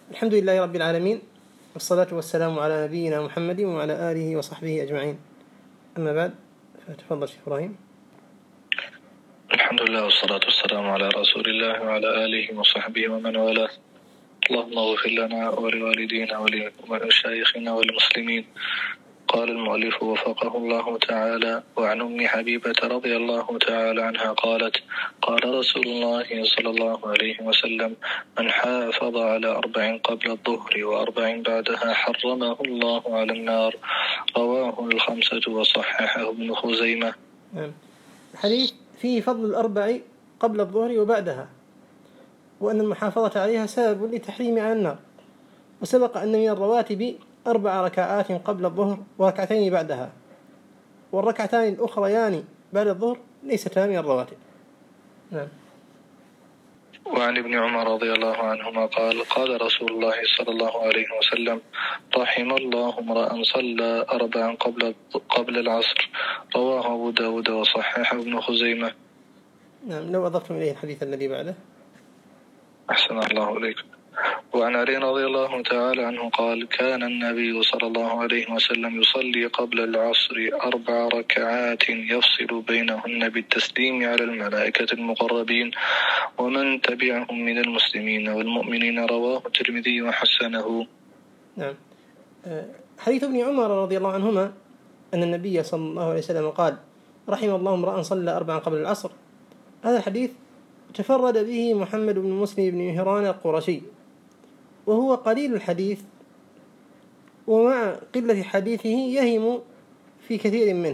الحمد لله رب العالمين، والصلاة والسلام على نبينا محمد وعلى آله وصحبه أجمعين. أما بعد، فتفضل شيخ إبراهيم. الحمد لله والصلاة والسلام على رسول الله وعلى آله وصحبه ومن والاه. اللهم اغفر لنا ولوالدينا ولمشايخنا والمسلمين. قال المؤلف وفقه الله تعالى: وعن أم حبيبة رضي الله تعالى عنها قالت: قال رسول الله صلى الله عليه وسلم: من حافظ على 4 قبل الظهر و4 بعدها حرمه الله على النار. رواه 5 وصححه ابن خزيمة. الحديث فيه فضل 4 قبل الظهر وبعدها، وأن المحافظة عليها سبب لتحريم على النار. وسبق أن من الرواتب 4 ركعات قبل الظهر وركعتين بعدها، والركعتان الأخريان بعد الظهر ليستا من الرواتب. نعم. وعن ابن عمر رضي الله عنهما قال: قال رسول الله صلى الله عليه وسلم: رحم الله امرأ صلى 4 قبل العصر. رواه أبو داود وصححه ابن خزيمة. نعم. لو أضفتم إليه الحديث الذي بعده. أحسن الله إليكم. وعن علي رضي الله تعالى عنه قال: كان النبي صلى الله عليه وسلم يصلي قبل العصر 4 ركعات يفصل بينهن بالتسليم على الملائكة المقربين ومن تبعهم من المسلمين والمؤمنين. رواه الترمذي وحسنه. نعم. حديث ابن عمر رضي الله عنهما أن النبي صلى الله عليه وسلم قال: رحم الله امرأ صلى 4 قبل العصر. هذا الحديث تفرد به محمد بن مسلم بن مهران القرشي، وهو قليل الحديث، ومع قلة حديثه يهم في كثير منه.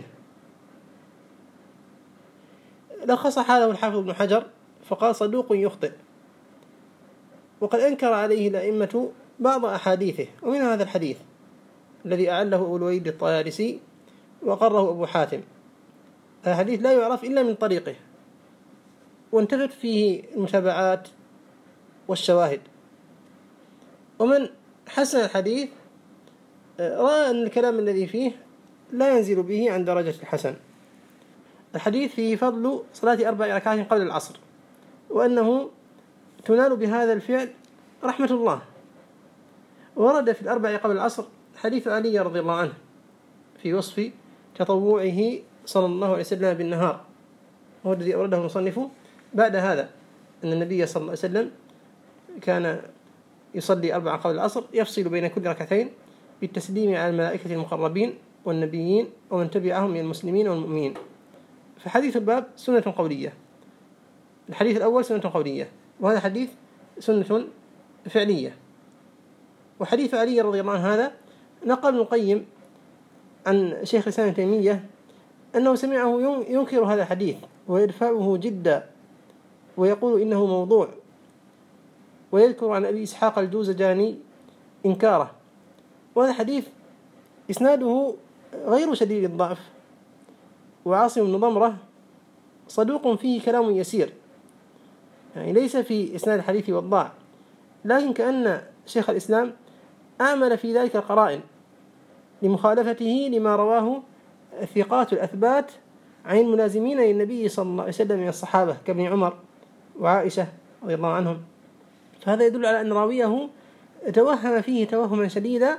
لخص حاله الحافظ ابن حجر فقال: صدوق يخطئ. وقد أنكر عليه الأئمة بعض أحاديثه، ومن هذا الحديث الذي أعله أبو الوليد الطيالسي وقره أبو حاتم. هذا الحديث لا يعرف إلا من طريقه، وانتفت فيه المتابعات والشواهد. ومن حسن الحديث رأى أن الكلام الذي فيه لا ينزل به عن درجة الحسن. الحديث فيه فضل صلاة 4 ركعات قبل العصر، وأنه تنال بهذا الفعل رحمة الله. ورد في 4 قبل العصر حديث علي رضي الله عنه في وصف تطوعه صلى الله عليه وسلم بالنهار، هو الذي أورده المصنف بعد هذا، أن النبي صلى الله عليه وسلم كان يصلي 4 قبل العصر يفصل بين كل ركعتين بالتسليم على الملائكة المقربين والنبيين ومن تبعهم من المسلمين والمؤمنين. فحديث الباب سنة قولية. الحديث الأول سنة قولية، وهذا حديث سنة فعلية. وحديث علي رضي الله عنه هذا نقل ابن القيم عن شيخ الإسلام ابن تيمية أنه سمعه ينكر هذا الحديث ويدفعه جدا ويقول إنه موضوع، ويذكر عن أبي إسحاق الجوزجاني إنكاره. وهذا حديث إسناده غير شديد الضعف، وعاصم بن ضمرة صدوق فيه كلام يسير، يعني ليس في إسناد الحديث والضاع، لكن كأن شيخ الإسلام أعمل في ذلك القرائن لمخالفته لما رواه الثقات الأثبات عن الملازمين للنبي صلى الله عليه وسلم من الصحابة كابن عمر وعائشة رضي الله عنهم. فهذا يدل على أن راويه توهم فيه توهما شديدا،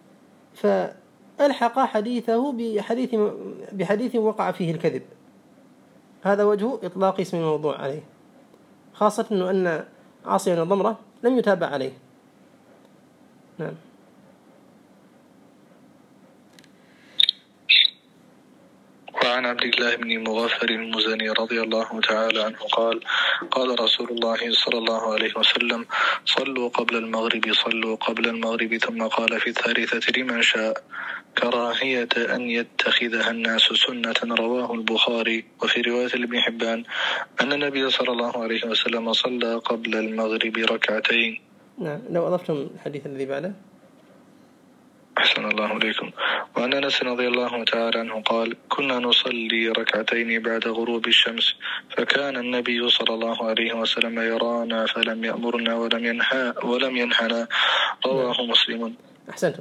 فألحق حديثه بحديث وقع فيه الكذب. هذا وجه إطلاق اسم الموضوع عليه، خاصة أن عاصم بن ضمرة لم يتابع عليه. نعم. وعن عبد الله بن مغفر المزني رضي الله تعالى عنه قال: قال رسول الله صلى الله عليه وسلم: صلوا قبل المغرب ثم قال في الثالثة لمن شاء: كراهية أن يتخذها الناس سنة. رواه البخاري. وفي رواية ابن حبان أن النبي صلى الله عليه وسلم صلى قبل المغرب 2 ركعتين. نعم. لو أضفتم الحديث الذي بعده. أحسن الله إليكم. وعن أنس رضي الله تعالى عنه قال: كنا نصلي 2 ركعتين بعد غروب الشمس، فكان النبي صلى الله عليه وسلم يرانا فلم يأمرنا ولم ينهنا. رواه مسلم. أحسنتم.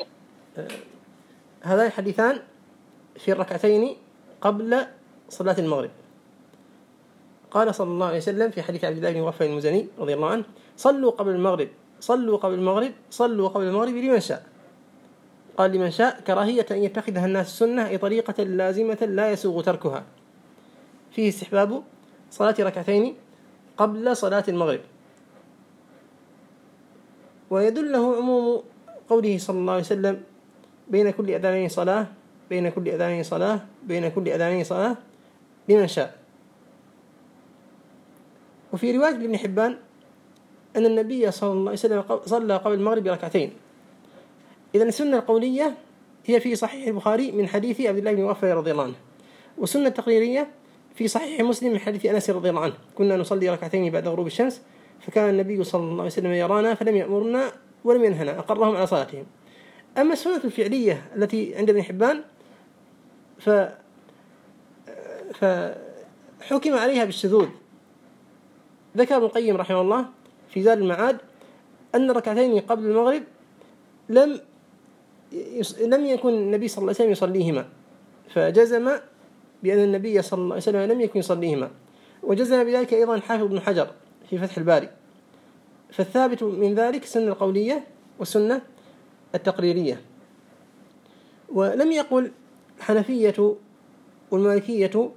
هذان الحديثان في 2 ركعتين قبل صلاة المغرب. قال صلى الله عليه وسلم في حديث عبد الله بن مغفر المزني رضي الله عنه: صلوا قبل المغرب صلوا قبل المغرب لمن شاء. قال لمن شاء كراهية أن يتخذها الناس سنة أي طريقة لازمة لا يسوغ تركها. فيه استحباب صلاة ركعتين قبل صلاة المغرب. ويدله عموم قوله صلى الله عليه وسلم بين كل أذانين صلاة لمن شاء. وفي رواية ابن حبان أن النبي صلى الله عليه وسلم صلى قبل المغرب ركعتين. إذن السنة القولية هي في صحيح البخاري من حديث عبد الله بن مغفل رضي الله عنه، والسنة التقريرية في صحيح مسلم من حديث أنس رضي الله عنه: كنا نصلي ركعتين بعد غروب الشمس فكان النبي صلى الله عليه وسلم يرانا فلم يأمرنا ولم ينهنا، أقرهم على صلاتهم. أما السنة الفعلية التي عند ابن حبان فحكم عليها بالشذوذ. ذكر ابن القيم رحمه الله في زاد المعاد أن ركعتين قبل المغرب لم يكن النبي صلى الله عليه وسلم يصليهما، فجزم بأن النبي صلى الله عليه وسلم لم يكن يصليهما، وجزم بذلك أيضا حافظ ابن حجر في فتح الباري. فالثابت من ذلك السنة القولية والسنة التقريرية. ولم يقل الحنفية والمالكية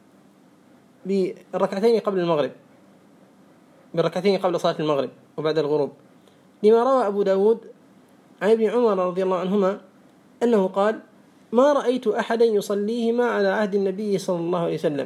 بالركعتين قبل المغرب، بالركعتين قبل صلاة المغرب وبعد الغروب، لما روى أبو داود عن ابن عمر رضي الله عنهما أنه قال: ما رأيت أحدا يصليهما على عهد النبي صلى الله عليه وسلم.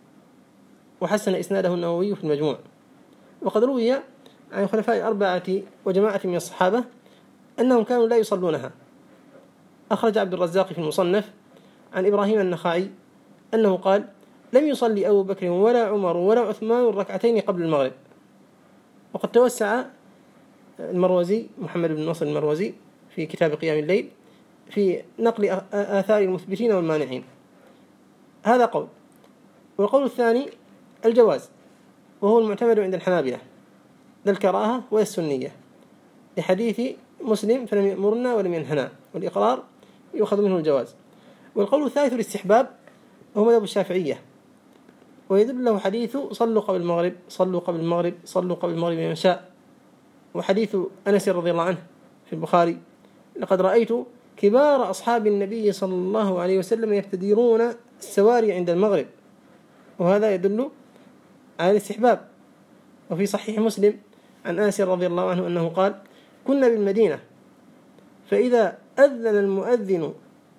وحسن إسناده النووي في المجموع. وقد روي عن الخلفاء الأربعة وجماعة من الصحابة أنهم كانوا لا يصلونها. أخرج عبد الرزاق في المصنف عن إبراهيم النخعي أنه قال: لم يصلي أبو بكر ولا عمر ولا عثمان الركعتين قبل المغرب. وقد توسع المروزي محمد بن نصر المروزي في كتاب قيام الليل في نقل آثار المثبتين والمانعين. هذا قول. والقول الثاني الجواز، وهو المعتمد عند الحنابلة، لا الكراهة ولا السنية، لحديث مسلم فلم يأمرنا ولم ينهنا، والإقرار يؤخذ منه الجواز. والقول الثالث الاستحباب، وهو مذهب الشافعية، ويدل له حديث صلوا قبل المغرب لمن شاء، وحديث أنس رضي الله عنه في البخاري: لقد رأيت كبار أصحاب النبي صلى الله عليه وسلم يبتدرون السواري عند المغرب، وهذا يدل على الاستحباب. وفي صحيح مسلم عن أنس رضي الله عنه أنه قال: كنا بالمدينة فإذا أذن المؤذن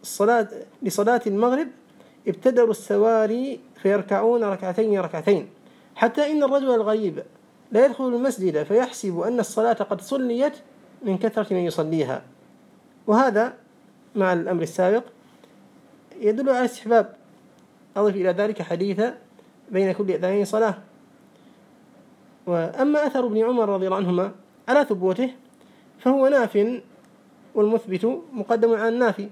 لصلاة المغرب ابتدروا السواري فيركعون ركعتين، حتى إن الرجل الغريب لا يدخل المسجد فيحسب أن الصلاة قد صليت من كثرة من يصليها. وهذا مع الأمر السابق يدل على استحباب. أضف إلى ذلك حديث بين كل أذانين صلاة. وأما أثر ابن عمر رضي الله عنهما على ثبوته فهو ناف، والمثبت مقدم على النافي.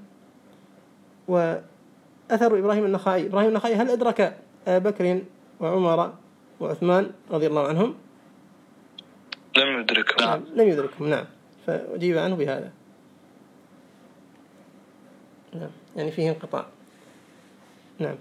وأثر إبراهيم النخعي هل أدرك أبا بكر وعمر وعثمان رضي الله عنهم؟ لم يدركهم. نعم. فأجيب عنه بهذا. نعم، يعني فيه انقطاع. نعم.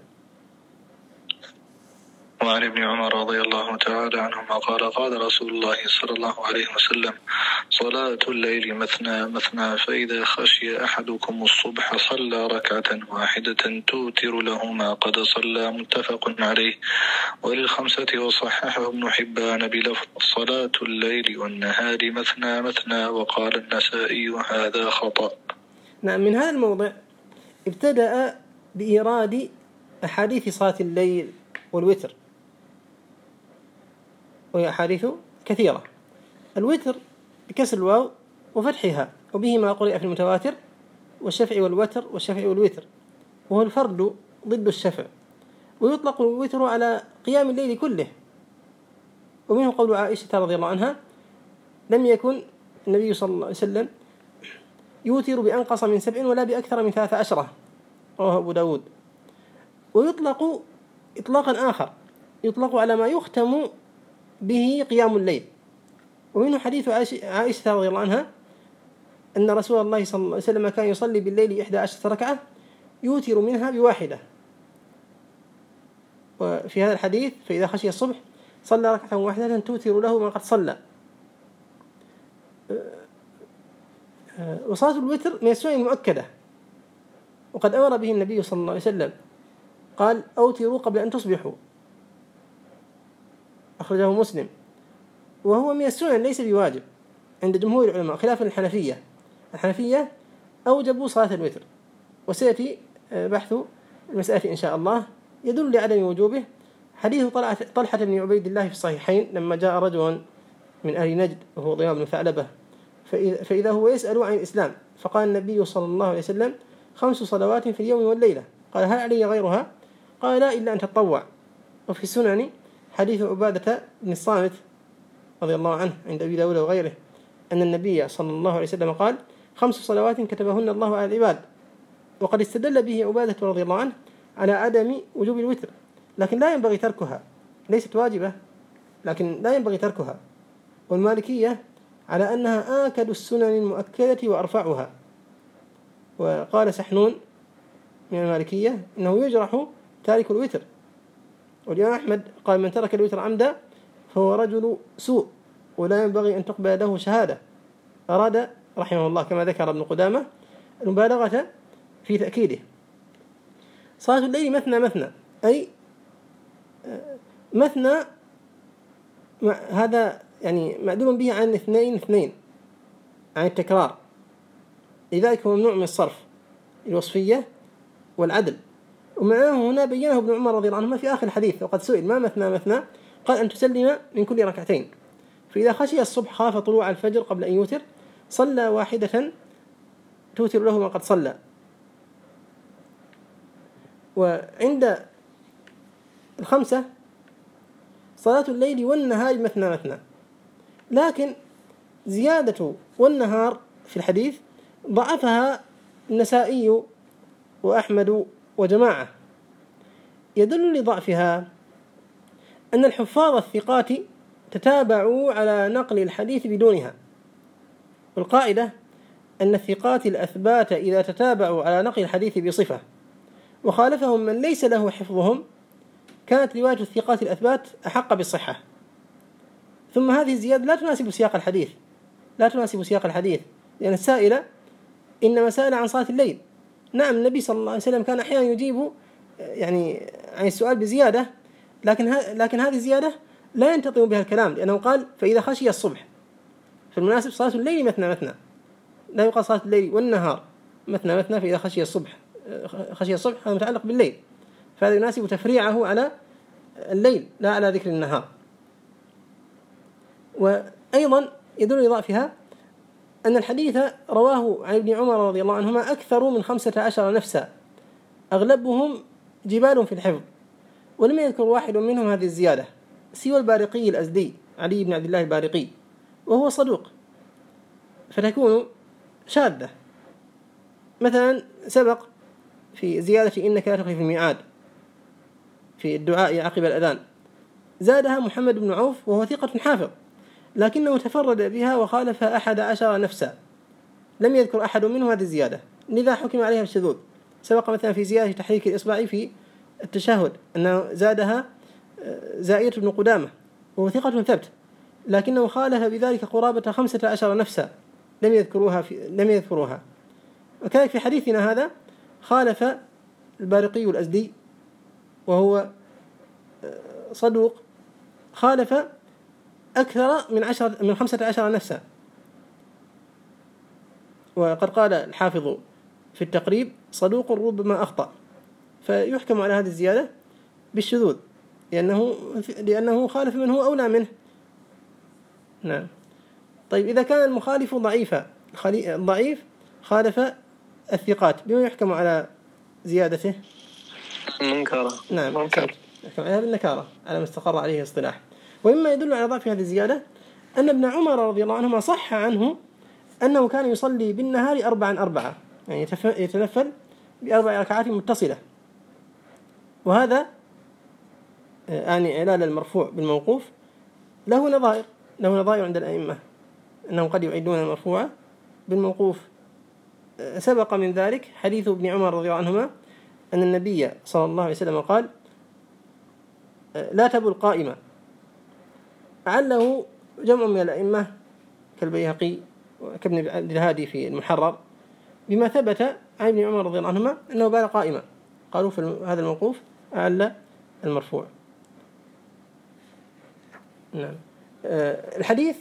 وعن ابن عمر رضي الله تعالى عنهما قال: قال رسول الله صلى الله عليه وسلم: صلاة الليل مثنى فإذا خشي أحدكم الصبح صلى ركعة واحدة توتر له ما قد صلى. متفق عليه. وللخمسة وصححه ابن حبان بلفظ: صلاة الليل والنهار مثنى. وقال النسائي: هذا خطأ. نعم. من هذا الموضع ابتدأ بإيراد أحاديث صلاة الليل والوتر، وهي أحاديث كثيرة. الوتر بكسر الواو وفتحها، وبه ما قرئ في المتواتر: والشفع والوتر، وهو الفرد ضد الشفع. ويطلق الوتر على قيام الليل كله. ومنه قول عائشة رضي الله عنها: لم يكن النبي صلى الله عليه وسلم يوتر بأنقص من 7 ولا بأكثر من 13، رواه أبو داود. ويطلق إطلاقا آخر، يطلق على ما يختم به قيام الليل. ومنه حديث عائشة رضي الله عنها أن رسول الله صلى الله عليه وسلم كان يصلي بالليل 11 ركعة يوتر منها بواحدة. وفي هذا الحديث: فإذا خشي الصبح صلى ركعة واحدة توتر له ما قد صلى. وصلاة الوتر من السنن المؤكدة، وقد أمر به النبي صلى الله عليه وسلم، قال أوتروا قبل أن تصبحوا، أخرجه مسلم. وهو من السنن ليس بواجب عند جمهور العلماء خلافا الحنفية. الحنفية أوجبوا صلاة الوتر، وسيأتي بحث المسألة إن شاء الله. يدل لعدم وجوبه حديث طلحة بن عبيد الله في الصحيحين لما جاء رجل من أهل نجد وهو ضياء بن ثعلبة فإذا هو يسأل عن الإسلام، فقال النبي صلى الله عليه وسلم 5 صلوات في اليوم والليلة. قال هل علي غيرها؟ قال لا إلا أن تتطوع. وفي السنن حديث عبادة بن الصامت رضي الله عنه عند أبي داود وغيره أن النبي صلى الله عليه وسلم قال 5 صلوات كتبهن الله على العباد. وقد استدل به عبادة رضي الله عنه على عدم وجوب الوتر، لكن لا ينبغي تركها، ليست واجبة لكن لا ينبغي تركها. والمالكية على أنها آكد السنن المؤكدة وأرفعها. وقال سحنون من المالكية إنه يجرح تارك الوتر. والإمام أحمد قال من ترك الوتر عمدا فهو رجل سوء ولا ينبغي أن تقبل له شهادة. أراد رحمه الله كما ذكر ابن قدامة المبالغة في تأكيده. صلاة الليل مثنى مثنى، أي مثنى هذا يعني معدول به عن 2 عن التكرار، لذلك هو ممنوع من الصرف الوصفية والعدل. ومعه هنا بينه ابن عمر رضي الله عنهما في آخر الحديث، وقد سئل ما مثنى مثنى؟ قال أن تسلم من كل ركعتين، فإذا خشي الصبح خاف طلوع الفجر قبل أن يوتر صلى واحدة توتر له ما قد صلى. وعند 5 صلاة الليل والنهار مثنى مثنى، لكن زيادة والنهار في الحديث ضعفها النسائي وأحمد وجماعة. يدل لضعفها أن الحفاظ الثقات تتابعوا على نقل الحديث بدونها، والقاعدة أن الثقات الأثبات إذا تتابعوا على نقل الحديث بصفة وخالفهم من ليس له حفظهم كانت رواية الثقات الأثبات أحق بالصحة. ثم هذه الزيادة لا تناسب سياق الحديث، لأن السائل إنما سأل عن صلاة الليل. نعم النبي صلى الله عليه وسلم كان أحيانا يجيب يعني عن السؤال بزيادة، لكن هذه الزيادة لا ينتظم بها الكلام، لأنه قال فإذا خشي الصبح. في المناسب صلاة الليل مثنى مثنى، لا يقال صلاة الليل والنهار مثنى مثنى. فإذا خشي الصبح هذا متعلق بالليل، فهذا يناسب تفريعه على الليل لا على ذكر النهار. وأيضا يدل لضعفها أن الحديث رواه عن ابن عمر رضي الله عنهما أكثر من 15 نفسا أغلبهم جبال في الحفظ، ولم يذكر واحد منهم هذه الزيادة سوى البارقي الأزدي علي بن عبد الله البارقي، وهو صدوق، فتكون شاذة. مثلا سبق في زيادة إنك لا تخلف الميعاد في الدعاء عقب الأذان، زادها محمد بن عوف وهو ثقة حافظ، لكنه تفرد بها وخالف 11 نفسا، لم يذكر أحد منهم هذه الزيادة، لذا حكم عليها بالشذوذ. سبق مثلا في زيادة تحريك الإصبع في التشهد أنه زادها زائدة بن قدامة وهو ثقة ثبت، لكنه خالف بذلك قرابة 15 نفسا لم يذكروها. وكذلك في حديثنا هذا خالف البارقي الأزدي وهو صدوق، خالف أكثر من 15 نفسا. وقد قال الحافظ في التقريب صدوق ربما أخطأ، فيحكم على هذه الزيادة بالشذوذ لأنه خالف من هو أولى منه. نعم. طيب إذا كان المخالف ضعيف خالف الثقات، بما يحكم على زيادته؟ منكرة. نعم، يحكم عليها بالنكارة على ما استقر عليه الاصطلاح. ومما يدل على ضعف هذه الزيادة أن ابن عمر رضي الله عنهما صح عنه أنه كان يصلي بالنهار 4 يعني يتنفل ب4 ركعات متصلة، وهذا يعني علال المرفوع بالموقوف له نظائر عند الأئمة أنهم قد يعيدون المرفوع بالموقوف. سبق من ذلك حديث ابن عمر رضي الله عنهما أن النبي صلى الله عليه وسلم قال لا تبل قائمة، عله جمع من الأئمة كالبيهقي كابن عبد الهادي في المحرر، بما ثبت عن ابن عمر رضي الله عنهما أنه بال قائما، قالوا في هذا الموقوف أعلى المرفوع. نعم. الحديث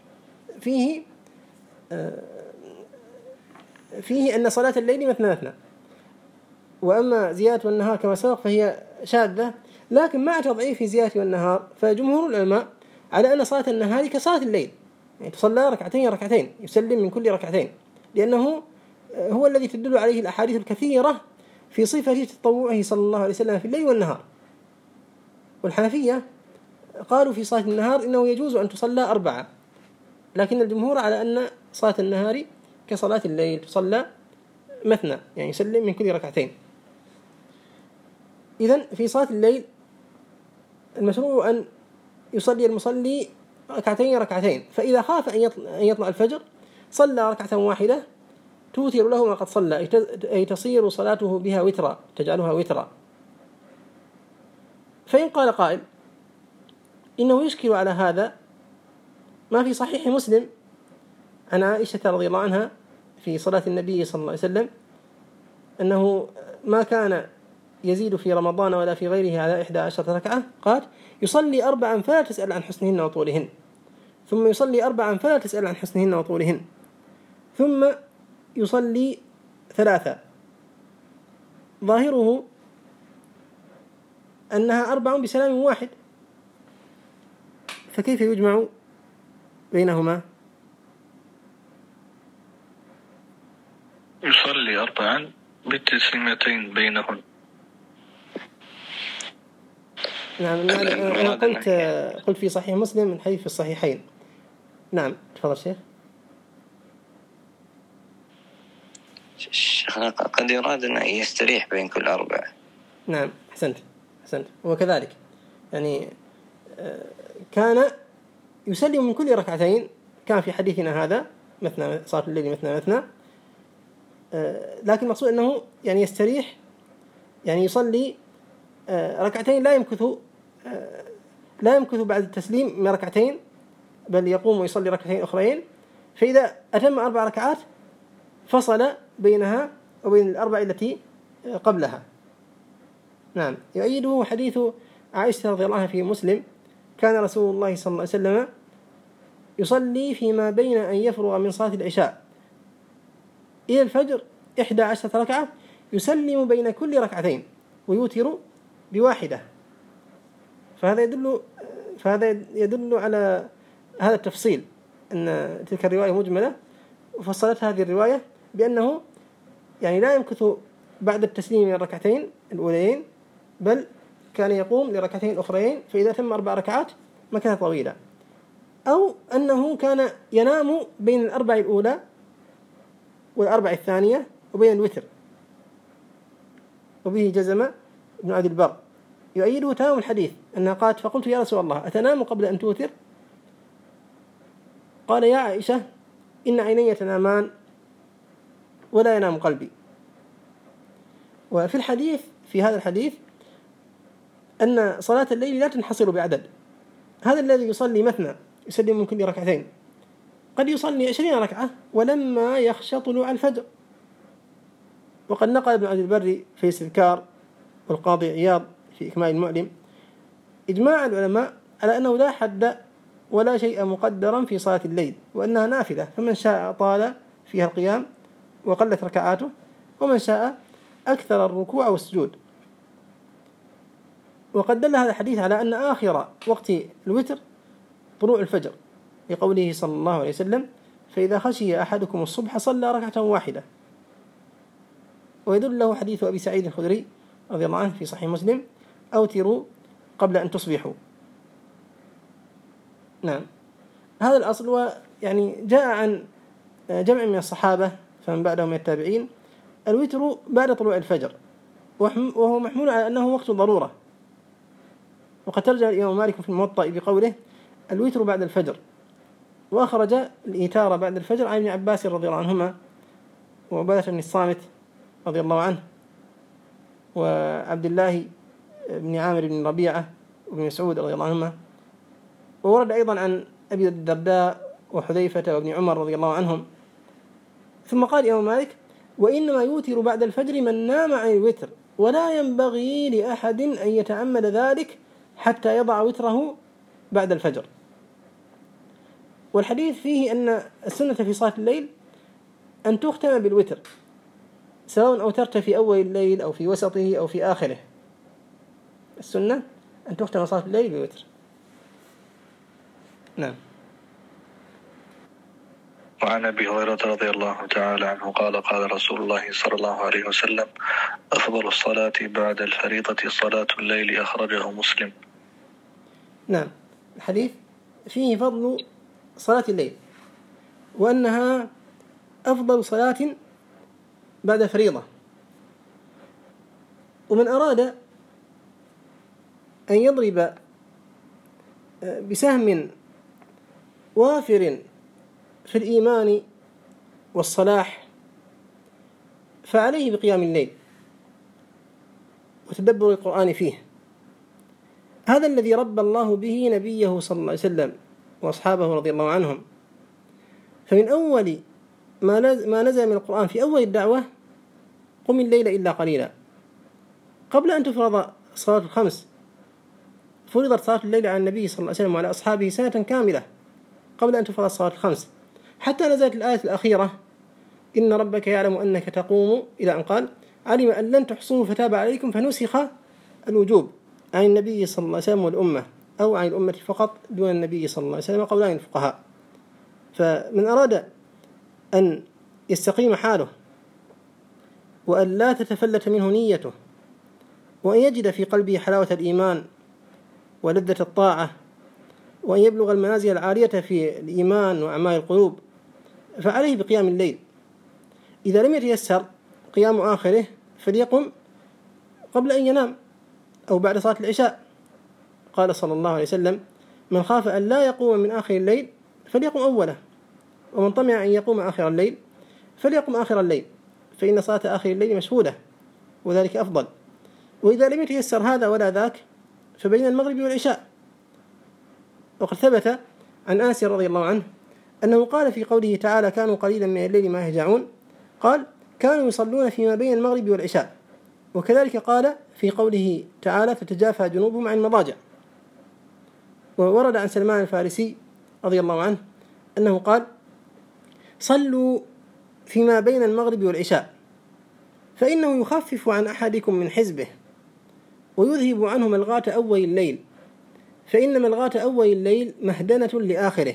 فيه أن صلاة الليل مثنى مثنى، وأما زيادة والنهار كما سبق فهي شاذة، لكن مع تضعيف زيادة والنهار فجمهور العلماء على أن صلاة النهار كصلاة الليل، يعني تصلى ركعتين يسلم من كل ركعتين، لأنه هو الذي تدل عليه الأحاديث الكثيرة في صفة تطوعه صلى الله عليه وسلم في الليل والنهار. والحنفية قالوا في صلاة النهار إنه يجوز أن تصلى 4، لكن الجمهور على أن صلاة النهار كصلاة الليل تصلى مثنى، يعني يسلم من كل ركعتين. إذن في صلاة الليل المشروع أن يصلي المصلي ركعتين، فإذا خاف أن يطلع الفجر صلى ركعة واحدة توتر له ما قد صلى، أي تصير صلاته بها وترا، تجعلها وترا. فإن قال قائل إنه يشكل على هذا ما في صحيح مسلم عن عائشة رضي الله عنها في صلاة النبي صلى الله عليه وسلم أنه ما كان يزيد في رمضان ولا في غيره على 11 ركعة، قال يصلي 4 فلا تسأل عن حسنهن وطولهن، ثم يصلي 4 فلا تسأل عن حسنهن وطولهن، ثم يصلي 3. ظاهره أنها 4 بسلام واحد، فكيف يجمع بينهما؟ يصلي 4 بالتسليمتين بينهن. نعم. أنا قلت في صحيح مسلم من حديث في الصحيحين. نعم تفضل شيخ. شيخنا قد يراد أن يستريح بين كل 4. نعم أحسنت. وكذلك يعني كان يسلم من كل ركعتين، كان في حديثنا هذا مثنى صلاة الليل مثنى، لكن المقصود أنه يعني يستريح، يعني يصلي 2 لا يمكث بعد التسليم من 2، بل يقوم ويصلي 2 أخرين، فإذا أتم 4 ركعات فصل بينها وبين 4 التي قبلها. نعم. يؤيده حديث عائشة رضي الله عنها في مسلم، كان رسول الله صلى الله عليه وسلم يصلي فيما بين أن يفرغ من صلاة العشاء إلى الفجر 11 ركعة، يسلم بين كل 2 ويوتر ب1. فهذا يدل على هذا التفصيل، أن تلك الرواية مجملة، وفصلت هذه الرواية بأنه يعني لا يمكث بعد التسليم من 2 الأولين، بل كان يقوم ل2 أخرين، فإذا تم 4 ركعات مكث طويلا، أو أنه كان ينام بين 4 الأولى وال4 الثانية وبين الوتر، وبه جزم ابن عبد البر. يؤيده تمام الحديث أنها قالت فقلت يا رسول الله أتنام قبل أن توتر؟ قال يا عائشة إن عيني تنامان ولا ينام قلبي. وفي الحديث في هذا الحديث أن صلاة الليل لا تنحصر بعدد، هذا الذي يصلي مثنى يسلم من كل 2 قد يصلي 20 ركعة ولما يخشى طلوع الفجر. وقد نقل ابن عبد البر في استذكار والقاضي عياض في إكمال المعلم إجماع العلماء على أنه لا حد ولا شيء مقدرا في صلاة الليل، وأنها نافلة، فمن شاء طال فيها القيام وقلت ركعاته، ومن شاء أكثر الركوع والسجود. وقد دل هذا الحديث على أن آخر وقت الوتر طلوع الفجر، لقوله صلى الله عليه وسلم فإذا خشي أحدكم الصبح صلى 1 ويدل له حديث أبي سعيد الخدري رضي الله عنه في صحيح مسلم أوتروا قبل أن تصبحوا. نعم. هذا الأصل يعني جاء عن جمع من الصحابة فمن بعدهم من التابعين الوتر بعد طلوع الفجر، وهو محمول على أنه وقت ضرورة. وقد ترجع الإمام مالك في الموطأ بقوله الوتر بعد الفجر، وأخرج الإيتار بعد الفجر عن ابن عباس رضي الله عنهما وعبادة بن الصامت رضي الله عنه وعبد الله بن عامر بن ربيعة وابن مسعود رضي الله عنهما. وورد أيضا عن أبي الدرداء وحذيفة وابن عمر رضي الله عنهم. ثم قال الإمام مالك: وإنما يوتر بعد الفجر من نام عن الوتر، ولا ينبغي لأحد أن يتعمد ذلك حتى يضع وتره بعد الفجر. والحديث فيه أن السنة في صلاة الليل أن تختم بالوتر، سواء أوترت في أول الليل أو في وسطه أو في آخره. السنة أن تختم صلاة الليل بالوتر. نعم. وعن أبي هريرة رضي الله تعالى عنه قال: قال رسول الله صلى الله عليه وسلم: أفضل الصلاة بعد الفريضة صلاة الليل. أخرجه مسلم. نعم. الحديث فيه فضل صلاة الليل، وأنها أفضل صلاة بعد فريضة. ومن أراد أن يضرب بسهم وافر في الإيمان والصلاح فعليه بقيام الليل وتدبر القرآن فيه. هذا الذي ربى الله به نبيه صلى الله عليه وسلم وأصحابه رضي الله عنهم. فمن أول ما نزل من القرآن في أول الدعوة: قم الليل إلا قليلا. قبل أن تفرض الصلاة الخمس فرضت صلاة الليل على النبي صلى الله عليه وسلم وعلى أصحابه سنة كاملة قبل أن تفرض الصلاة الخمس، حتى نزلت الآية الأخيرة: إن ربك يعلم أنك تقوم، إلى أن قال: علم أن لن تحصوه فتاب عليكم، فنسخ الوجوب عن النبي صلى الله عليه وسلم والأمة، أو عن الأمة فقط دون النبي صلى الله عليه وسلم، قولان الفقهاء. فمن أراد أن يستقيم حاله وأن لا تتفلت منه نيته، وأن يجد في قلبه حلاوة الإيمان ولذة الطاعة، وأن يبلغ المنازل العالية في الإيمان وأعمال القلوب، فعليه بقيام الليل. إذا لم يتيسر قيام آخره فليقم قبل أن ينام أو بعد صلاة العشاء. قال صلى الله عليه وسلم: من خاف أن لا يقوم من آخر الليل فليقم أوله، ومن طمع أن يقوم آخر الليل فليقم آخر الليل، فإن صلاة آخر الليل مشهودة وذلك أفضل. وإذا لم يتيسر هذا ولا ذاك فبين المغرب والعشاء. وقد ثبت عن أنس رضي الله عنه أنه قال في قوله تعالى: كانوا قليلا من الليل ما يهجعون، قال: كانوا يصلون فيما بين المغرب والعشاء. وكذلك قال في قوله تعالى: تتجافى جنوبهم عن المضاجع. وورد عن سلمان الفارسي رضي الله عنه أنه قال: صلوا فيما بين المغرب والعشاء، فإنه يخفف عن أحدكم من حزبه ويذهب عنه ملغاة أول الليل، فإن ملغاة أول الليل مهدنة لآخره،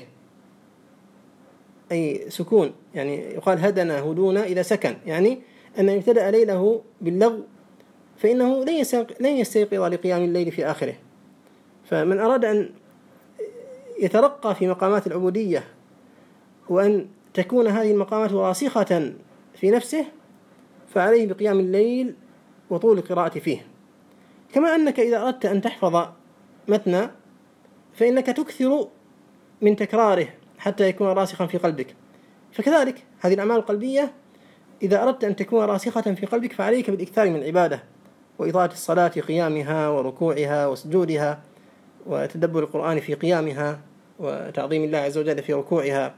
أي سكون، يعني يقال هدنا هدونا إذا سكن، يعني أن يبتدأ ليله باللغو فإنه لن يستيقظ لقيام الليل في آخره. فمن أراد أن يترقى في مقامات العبودية وأن تكون هذه المقامات راسخة في نفسه فعليه بقيام الليل وطول القراءة فيه. كما أنك إذا أردت أن تحفظ متنا فإنك تكثر من تكراره حتى يكون راسخا في قلبك، فكذلك هذه الأعمال القلبية إذا أردت أن تكون راسخة في قلبك فعليك بالإكثار من العبادة وإطالة الصلاة في قيامها وركوعها وسجودها، وتدبر القرآن في قيامها، وتعظيم الله عز وجل في ركوعها،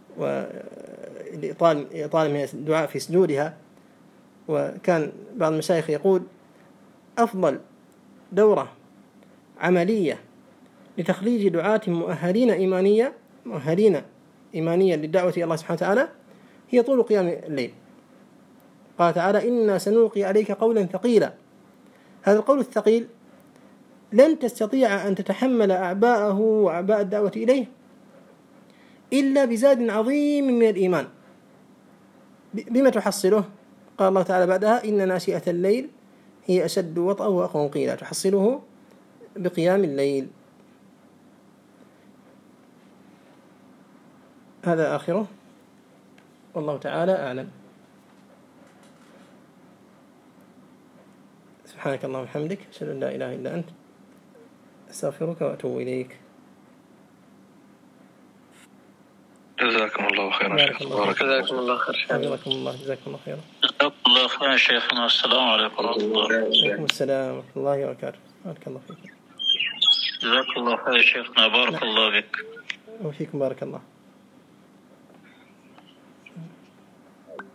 وإطالة من الدعاء في سجودها. وكان بعض المشايخ يقول: أفضل دورة عملية لتخريج دعاة مؤهلين إيمانيا للدعوة إلى الله سبحانه وتعالى هي طول قيام الليل. قال تعالى: إنا سنلقي عليك قولا ثقيلا. هذا القول الثقيل لن تستطيع أن تتحمل أعباءه وأعباء الدعوة إليه إلا بزاد عظيم من الإيمان. بما تحصله؟ قال الله تعالى بعدها: إن ناشئة الليل هي أشد وطئا وأقوم قيلا. تحصله بقيام الليل. هذا آخره، والله تعالى أعلم. سبحانك اللهم وبحمدك، أشهد أن لا إله إلا أنت، أستغفرك وأتوب إليك. جزاكم الله خيرا شيخ. جزاكم الله خير شيخ. جزاكم الله خيرا. جزاكم الله خيرا شيخنا. السلام عليكم ورحمة الله. وعليكم السلام ورحمة الله وبركاته. بارك الله فيك. جزاكم الله خير شيخنا. بارك الله بك. وفيكم بارك الله.